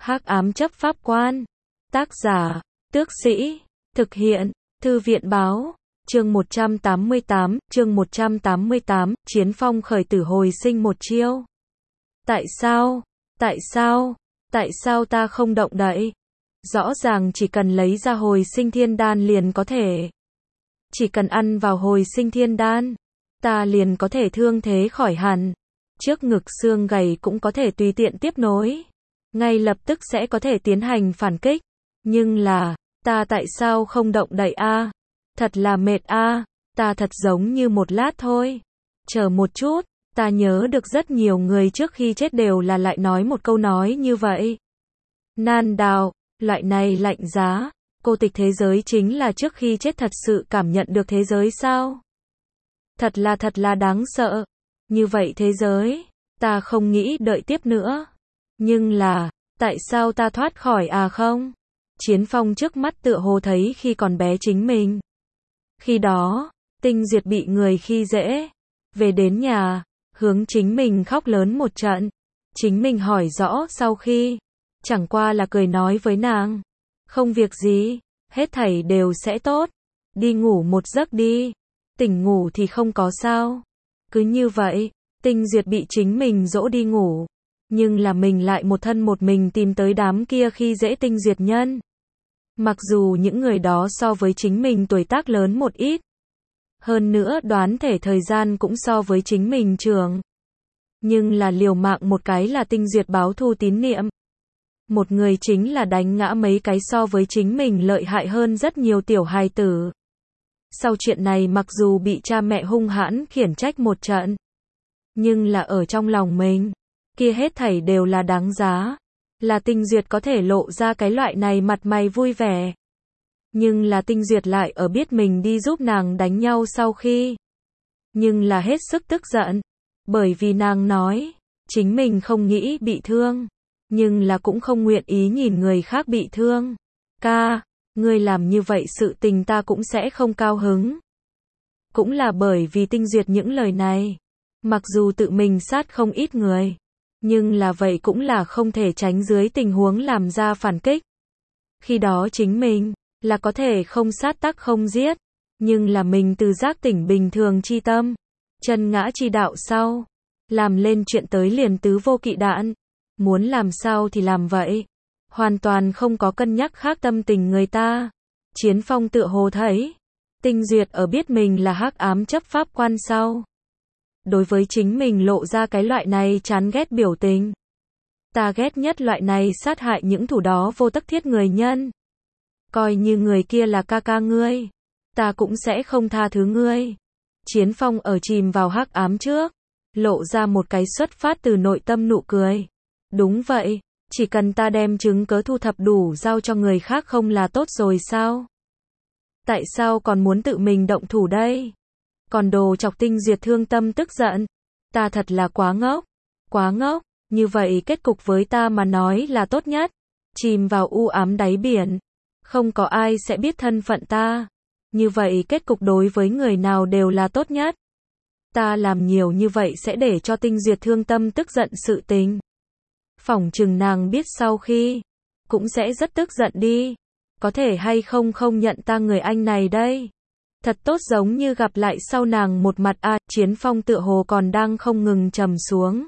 Hắc ám chấp pháp quan. Tác giả, Tước Sĩ. Thực hiện, Thư viện báo. Chương 188, Chiến Phong khởi tử hồi sinh một chiêu. Tại sao ta không động đậy? Rõ ràng chỉ cần lấy ra hồi sinh thiên đan liền có thể. Chỉ cần ăn vào hồi sinh thiên đan, ta liền có thể thương thế khỏi hẳn. Trước ngực xương gầy cũng có thể tùy tiện tiếp nối. Ngay lập tức sẽ có thể tiến hành phản kích. Nhưng là, ta tại sao không động đậy a? Thật là mệt a, ta thật giống như một lát thôi. Chờ một chút, ta nhớ được rất nhiều người trước khi chết đều là lại nói một câu nói như vậy. Nan đạo, loại này lạnh giá, cô tịch thế giới chính là trước khi chết thật sự cảm nhận được thế giới sao? Thật là đáng sợ. Như vậy thế giới, ta không nghĩ đợi tiếp nữa. Nhưng là, tại sao ta thoát khỏi à không? Chiến Phong trước mắt tựa hồ thấy khi còn bé chính mình. Khi đó, Tinh Duyệt bị người khi dễ. Về đến nhà, hướng chính mình khóc lớn một trận. Chính mình hỏi rõ sau khi. Chẳng qua là cười nói với nàng. Không việc gì, hết thảy đều sẽ tốt. Đi ngủ một giấc đi. Tỉnh ngủ thì không có sao. Cứ như vậy, Tinh Duyệt bị chính mình dỗ đi ngủ. Nhưng là mình lại một thân một mình tìm tới đám kia khi dễ Tinh Duyệt nhân. Mặc dù những người đó so với chính mình tuổi tác lớn một ít. Hơn nữa đoán thể thời gian cũng so với chính mình trưởng. Nhưng là liều mạng một cái là Tinh Duyệt báo thù tín niệm. Một người chính là đánh ngã mấy cái so với chính mình lợi hại hơn rất nhiều tiểu hài tử. Sau chuyện này mặc dù bị cha mẹ hung hãn khiển trách một trận. Nhưng là ở trong lòng mình, kia hết thảy đều là đáng giá. Là Tinh Duyệt có thể lộ ra cái loại này mặt mày vui vẻ. Nhưng là Tinh Duyệt lại ở biết mình đi giúp nàng đánh nhau sau khi. Nhưng là hết sức tức giận. Bởi vì nàng nói, chính mình không nghĩ bị thương. Nhưng là cũng không nguyện ý nhìn người khác bị thương. Ca, ngươi làm như vậy sự tình ta cũng sẽ không cao hứng. Cũng là bởi vì Tinh Duyệt những lời này. Mặc dù tự mình sát không ít người. Nhưng là vậy cũng là không thể tránh dưới tình huống làm ra phản kích. Khi đó chính mình, là có thể không sát tắc không giết. Nhưng là mình từ giác tỉnh bình thường chi tâm. Chân ngã chi đạo sau. Làm lên chuyện tới liền tứ vô kỵ đạn. Muốn làm sao thì làm vậy. Hoàn toàn không có cân nhắc khác tâm tình người ta. Chiến Phong tựa hồ thấy. Tinh Duyệt ở biết mình là hắc ám chấp pháp quan sau. Đối với chính mình lộ ra cái loại này chán ghét biểu tình. Ta ghét nhất loại này sát hại những thủ đó vô tất thiết người nhân. Coi như người kia là ca ca ngươi. Ta cũng sẽ không tha thứ ngươi. Chiến Phong ở chìm vào hắc ám trước. Lộ ra một cái xuất phát từ nội tâm nụ cười. Đúng vậy, chỉ cần ta đem chứng cớ thu thập đủ giao cho người khác không là tốt rồi sao? Tại sao còn muốn tự mình động thủ đây? Còn đồ chọc Tinh Duyệt thương tâm tức giận. Ta thật là quá ngốc, như vậy kết cục với ta mà nói là tốt nhất. Chìm vào u ám đáy biển. Không có ai sẽ biết thân phận ta. Như vậy kết cục đối với người nào đều là tốt nhất. Ta làm nhiều như vậy sẽ để cho Tinh Duyệt thương tâm tức giận sự tình. Phỏng chừng nàng biết sau khi, cũng sẽ rất tức giận đi. Có thể hay không nhận ta người anh này đây. Thật tốt giống như gặp lại sau nàng một mặt a. Chiến Phong tựa hồ còn đang không ngừng trầm xuống.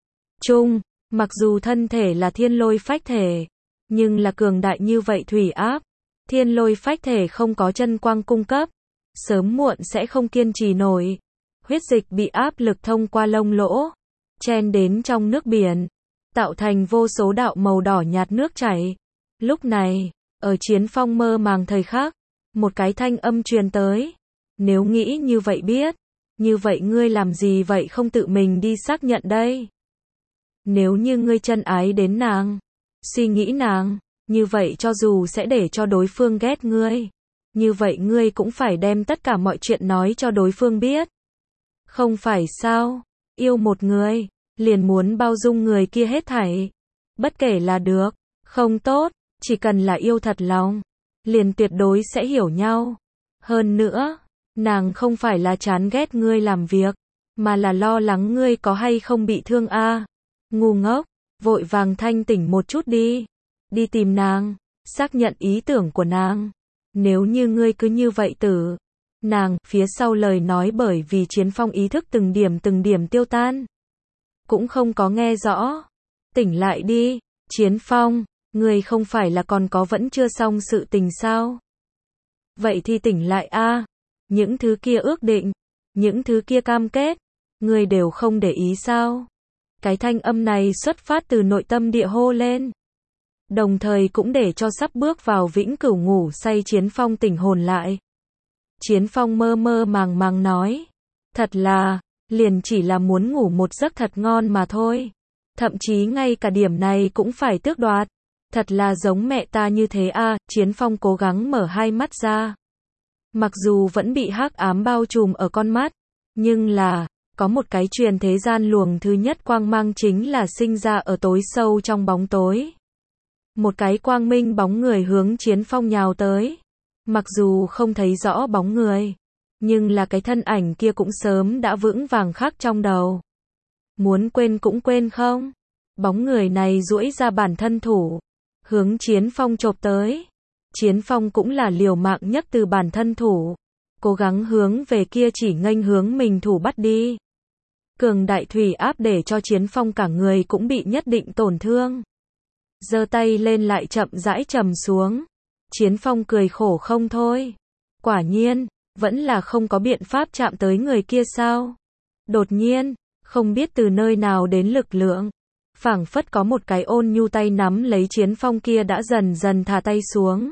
Mặc dù thân thể là thiên lôi phách thể, nhưng là cường đại như vậy thủy áp. Thiên lôi phách thể không có chân quang cung cấp. Sớm muộn sẽ không kiên trì nổi. Huyết dịch bị áp lực thông qua lông lỗ. Chen đến trong nước biển. Tạo thành vô số đạo màu đỏ nhạt nước chảy. Lúc này, ở Chiến Phong mơ màng thời khắc, một cái thanh âm truyền tới. Nếu nghĩ như vậy biết, như vậy ngươi làm gì vậy không tự mình đi xác nhận đây? Nếu như ngươi chân ái đến nàng, suy nghĩ nàng, như vậy cho dù sẽ để cho đối phương ghét ngươi, như vậy ngươi cũng phải đem tất cả mọi chuyện nói cho đối phương biết. Không phải sao, yêu một người, liền muốn bao dung người kia hết thảy. Bất kể là được, không tốt, chỉ cần là yêu thật lòng, liền tuyệt đối sẽ hiểu nhau. Hơn nữa, nàng không phải là chán ghét ngươi làm việc, mà là lo lắng ngươi có hay không bị thương a. Ngu ngốc, vội vàng thanh tỉnh một chút đi. đi tìm nàng, xác nhận ý tưởng của nàng. Nếu như ngươi cứ như vậy tử, nàng, phía sau lời nói bởi vì Chiến Phong ý thức từng điểm tiêu tan. Cũng không có nghe rõ. Tỉnh lại đi, Chiến Phong, ngươi không phải là còn có vẫn chưa xong sự tình sao? Vậy thì tỉnh lại a, những thứ kia ước định, những thứ kia cam kết, ngươi đều không để ý sao? Cái thanh âm này xuất phát từ nội tâm địa hô lên. Đồng thời cũng để cho sắp bước vào vĩnh cửu ngủ say Chiến Phong tỉnh hồn lại. Chiến Phong mơ mơ màng màng nói. Thật là, liền chỉ là muốn ngủ một giấc thật ngon mà thôi. Thậm chí ngay cả điểm này cũng phải tước đoạt. Thật là giống mẹ ta như thế a. Chiến Phong cố gắng mở hai mắt ra. Mặc dù vẫn bị hắc ám bao trùm ở con mắt, nhưng là, có một cái truyền thế gian luồng thứ nhất quang mang chính là sinh ra ở tối sâu trong bóng tối. Một cái quang minh bóng người hướng Chiến Phong nhào tới. Mặc dù không thấy rõ bóng người, nhưng là cái thân ảnh kia cũng sớm đã vững vàng khắc trong đầu. Muốn quên cũng quên không? Bóng người này duỗi ra bản thân thủ, hướng Chiến Phong chộp tới. Chiến Phong cũng là liều mạng nhất từ bản thân thủ, cố gắng hướng về kia chỉ nghênh hướng mình thủ bắt đi. Cường đại thủy áp để cho Chiến Phong cả người cũng bị nhất định tổn thương. Giơ tay lên lại chậm rãi trầm xuống. Chiến Phong cười khổ không thôi. Quả nhiên, vẫn là không có biện pháp chạm tới người kia sao? Đột nhiên, không biết từ nơi nào đến lực lượng, phảng phất có một cái ôn nhu tay nắm lấy Chiến Phong kia đã dần dần thả tay xuống.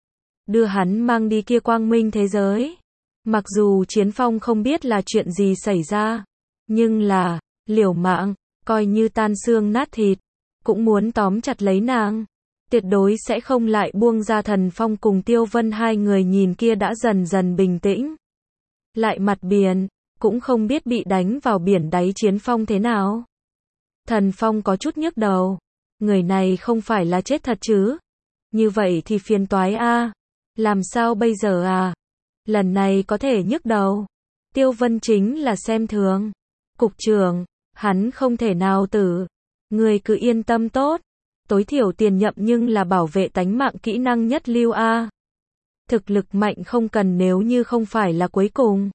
Đưa hắn mang đi kia quang minh thế giới. Mặc dù Chiến Phong không biết là chuyện gì xảy ra, nhưng là, liều mạng, coi như tan xương nát thịt, cũng muốn tóm chặt lấy nàng. Tuyệt đối sẽ không lại buông ra. Thần Phong cùng Tiêu Vân hai người nhìn kia đã dần dần bình tĩnh lại mặt biển, cũng không biết bị đánh vào biển đáy Chiến Phong thế nào. Thần Phong có chút nhức đầu. Người này không phải là chết thật chứ? Như vậy thì phiền toái a. Làm sao bây giờ à? Lần này có thể nhức đầu. Tiêu Vân chính là xem thường. Cục trưởng, hắn không thể nào tử. Người cứ yên tâm tốt. Tối thiểu tiền nhậm nhưng là bảo vệ tánh mạng kỹ năng nhất lưu a. Thực lực mạnh không cần, nếu như không phải là cuối cùng,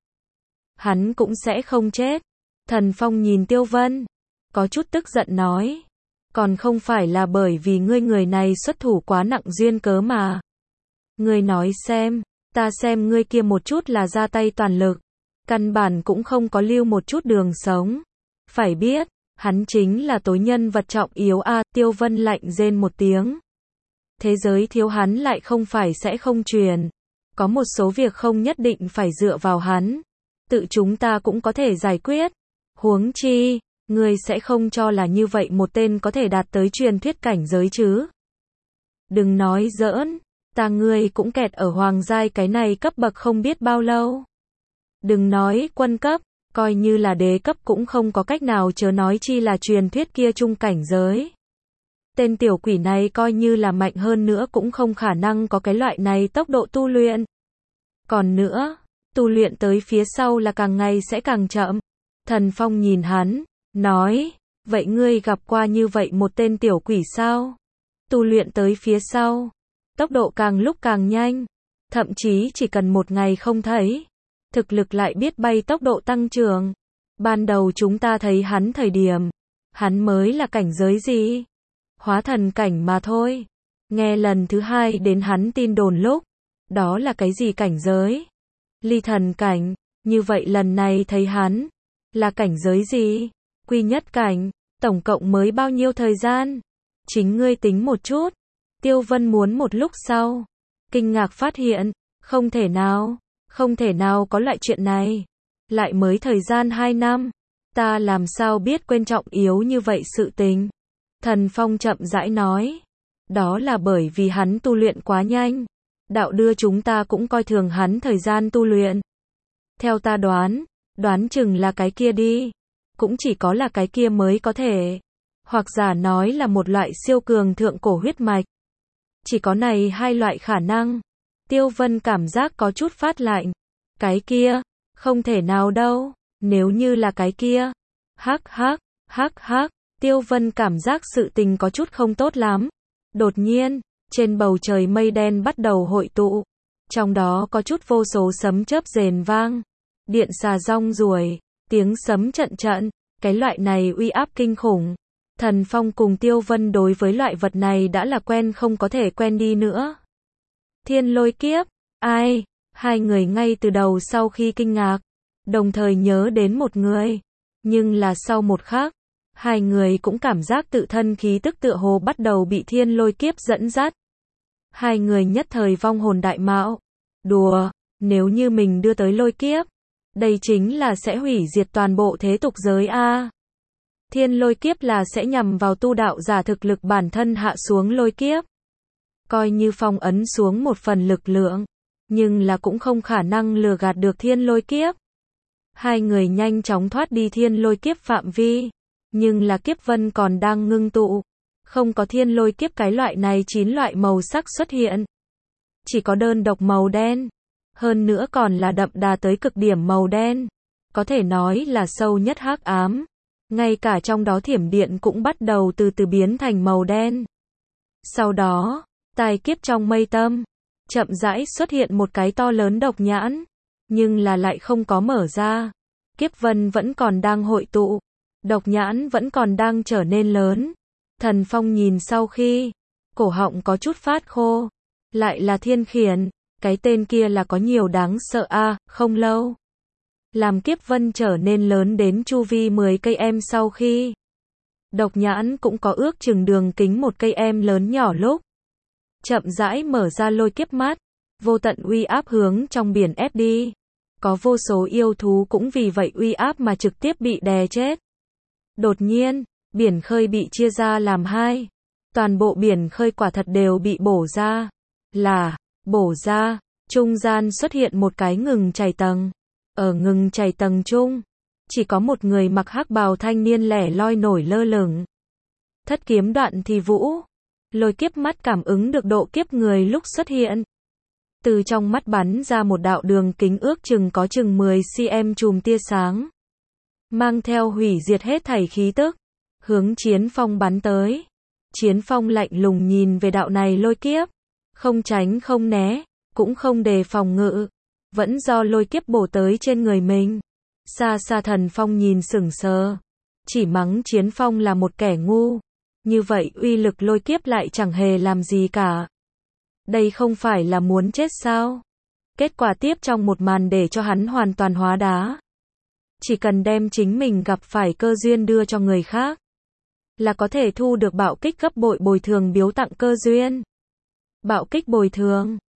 hắn cũng sẽ không chết. Thần Phong nhìn Tiêu Vân, có chút tức giận nói. Còn không phải là bởi vì ngươi người này xuất thủ quá nặng duyên cớ mà. Ngươi nói xem, ta xem ngươi kia một chút là ra tay toàn lực, căn bản cũng không có lưu một chút đường sống. Phải biết, hắn chính là tối nhân vật trọng yếu a. Tiêu Vân lạnh rên một tiếng. Thế giới thiếu hắn lại không phải sẽ không truyền. Có một số việc không nhất định phải dựa vào hắn. Tự chúng ta cũng có thể giải quyết. Huống chi, ngươi sẽ không cho là như vậy một tên có thể đạt tới truyền thuyết cảnh giới chứ. Đừng nói giỡn, ta ngươi cũng kẹt ở hoàng giai cái này cấp bậc không biết bao lâu. Đừng nói quân cấp, coi như là đế cấp cũng không có cách nào, chớ nói chi là truyền thuyết kia trung cảnh giới. Tên tiểu quỷ này coi như là mạnh hơn nữa cũng không khả năng có cái loại này tốc độ tu luyện. Còn nữa, tu luyện tới phía sau là càng ngày sẽ càng chậm. Thần Phong nhìn hắn, nói, vậy ngươi gặp qua như vậy một tên tiểu quỷ sao? Tu luyện tới phía sau, tốc độ càng lúc càng nhanh, thậm chí chỉ cần một ngày không thấy, thực lực lại biết bay tốc độ tăng trưởng. Ban đầu chúng ta thấy hắn thời điểm, hắn mới là cảnh giới gì? Hóa thần cảnh mà thôi. Nghe lần thứ hai đến hắn tin đồn lúc, đó là cái gì cảnh giới? Ly thần cảnh. Như vậy lần này thấy hắn, là cảnh giới gì? Quy nhất cảnh. Tổng cộng mới bao nhiêu thời gian? Chính ngươi tính một chút. Tiêu Vân muốn một lúc sau, kinh ngạc phát hiện, không thể nào có loại chuyện này. Lại mới thời gian 2 năm, ta làm sao biết quên trọng yếu như vậy sự tình. Thần Phong chậm rãi nói, đó là bởi vì hắn tu luyện quá nhanh. Đạo đưa chúng ta cũng coi thường hắn thời gian tu luyện. Theo ta đoán chừng là cái kia đi. Cũng chỉ có là cái kia mới có thể. Hoặc giả nói là một loại siêu cường thượng cổ huyết mạch. Chỉ có này hai loại khả năng. Tiêu Vân cảm giác có chút phát lạnh. Cái kia, không thể nào đâu. Nếu như là cái kia. Hắc. Tiêu Vân cảm giác sự tình có chút không tốt lắm. Đột nhiên, Trên bầu trời mây đen bắt đầu hội tụ. Trong đó có chút vô số sấm chớp rền vang. Điện xà rong ruổi, tiếng sấm trận trận, cái loại này uy áp kinh khủng. Thần Phong cùng Tiêu Vân đối với loại vật này đã là quen không có thể quen đi nữa. Thiên lôi kiếp, ai? Hai người ngay từ đầu sau khi kinh ngạc, đồng thời nhớ đến một người. Nhưng là sau một khắc, hai người cũng cảm giác tự thân khí tức tựa hồ bắt đầu bị thiên lôi kiếp dẫn dắt. Hai người nhất thời vong hồn đại mạo. Đùa, nếu như mình đưa tới lôi kiếp, đây chính là sẽ hủy diệt toàn bộ thế tục giới a. Thiên lôi kiếp là sẽ nhằm vào tu đạo giả thực lực bản thân hạ xuống lôi kiếp. Coi như phong ấn xuống một phần lực lượng, nhưng là cũng không khả năng lừa gạt được thiên lôi kiếp. Hai người nhanh chóng thoát đi thiên lôi kiếp phạm vi, nhưng là kiếp vân còn đang ngưng tụ. Không có thiên lôi kiếp cái loại này 9 loại màu sắc xuất hiện. Chỉ có đơn độc màu đen. Hơn nữa còn là đậm đà tới cực điểm màu đen. Có thể nói là sâu nhất hắc ám. Ngay cả trong đó thiểm điện cũng bắt đầu từ từ biến thành màu đen. Sau đó, tai kiếp trong mây tâm, chậm rãi xuất hiện một cái to lớn độc nhãn. Nhưng là lại không có mở ra. Kiếp vân vẫn còn đang hội tụ. Độc nhãn vẫn còn đang trở nên lớn. Thần Phong nhìn sau khi, cổ họng có chút phát khô. Lại là Thiên Khiển, cái tên kia là có nhiều đáng sợ a. Không lâu, làm kiếp vân trở nên lớn đến chu vi 10 cây em sau khi, độc nhãn cũng có ước chừng đường kính 1 cây em lớn nhỏ lúc chậm rãi mở ra lôi kiếp mắt, vô tận uy áp hướng trong biển ép đi. Có vô số yêu thú cũng vì vậy uy áp mà trực tiếp bị đè chết. Đột nhiên, biển khơi bị chia ra làm hai. Toàn bộ biển khơi quả thật đều bị bổ ra. Bổ ra, trung gian xuất hiện một cái ngừng chảy tầng. Ở ngừng chảy tầng trung, chỉ có một người mặc hắc bào thanh niên lẻ loi nổi lơ lửng. Thất kiếm đoạn thì vũ. Lôi kiếp mắt cảm ứng được độ kiếp người lúc xuất hiện. Từ trong mắt bắn ra một đạo đường kính ước chừng có chừng 10 cm chùm tia sáng. Mang theo hủy diệt hết thảy khí tức. Hướng Chiến Phong bắn tới. Chiến Phong lạnh lùng nhìn về đạo này lôi kiếp. Không tránh không né, cũng không đề phòng ngự. Vẫn do lôi kiếp bổ tới trên người mình. Xa xa Thần Phong nhìn sững sờ. Chỉ mắng Chiến Phong là một kẻ ngu. Như vậy uy lực lôi kiếp lại chẳng hề làm gì cả. Đây không phải là muốn chết sao? Kết quả tiếp trong một màn để cho hắn hoàn toàn hóa đá. Chỉ cần đem chính mình gặp phải cơ duyên đưa cho người khác, là có thể thu được bạo kích gấp bội bồi thường biếu tặng cơ duyên. Bạo kích bồi thường.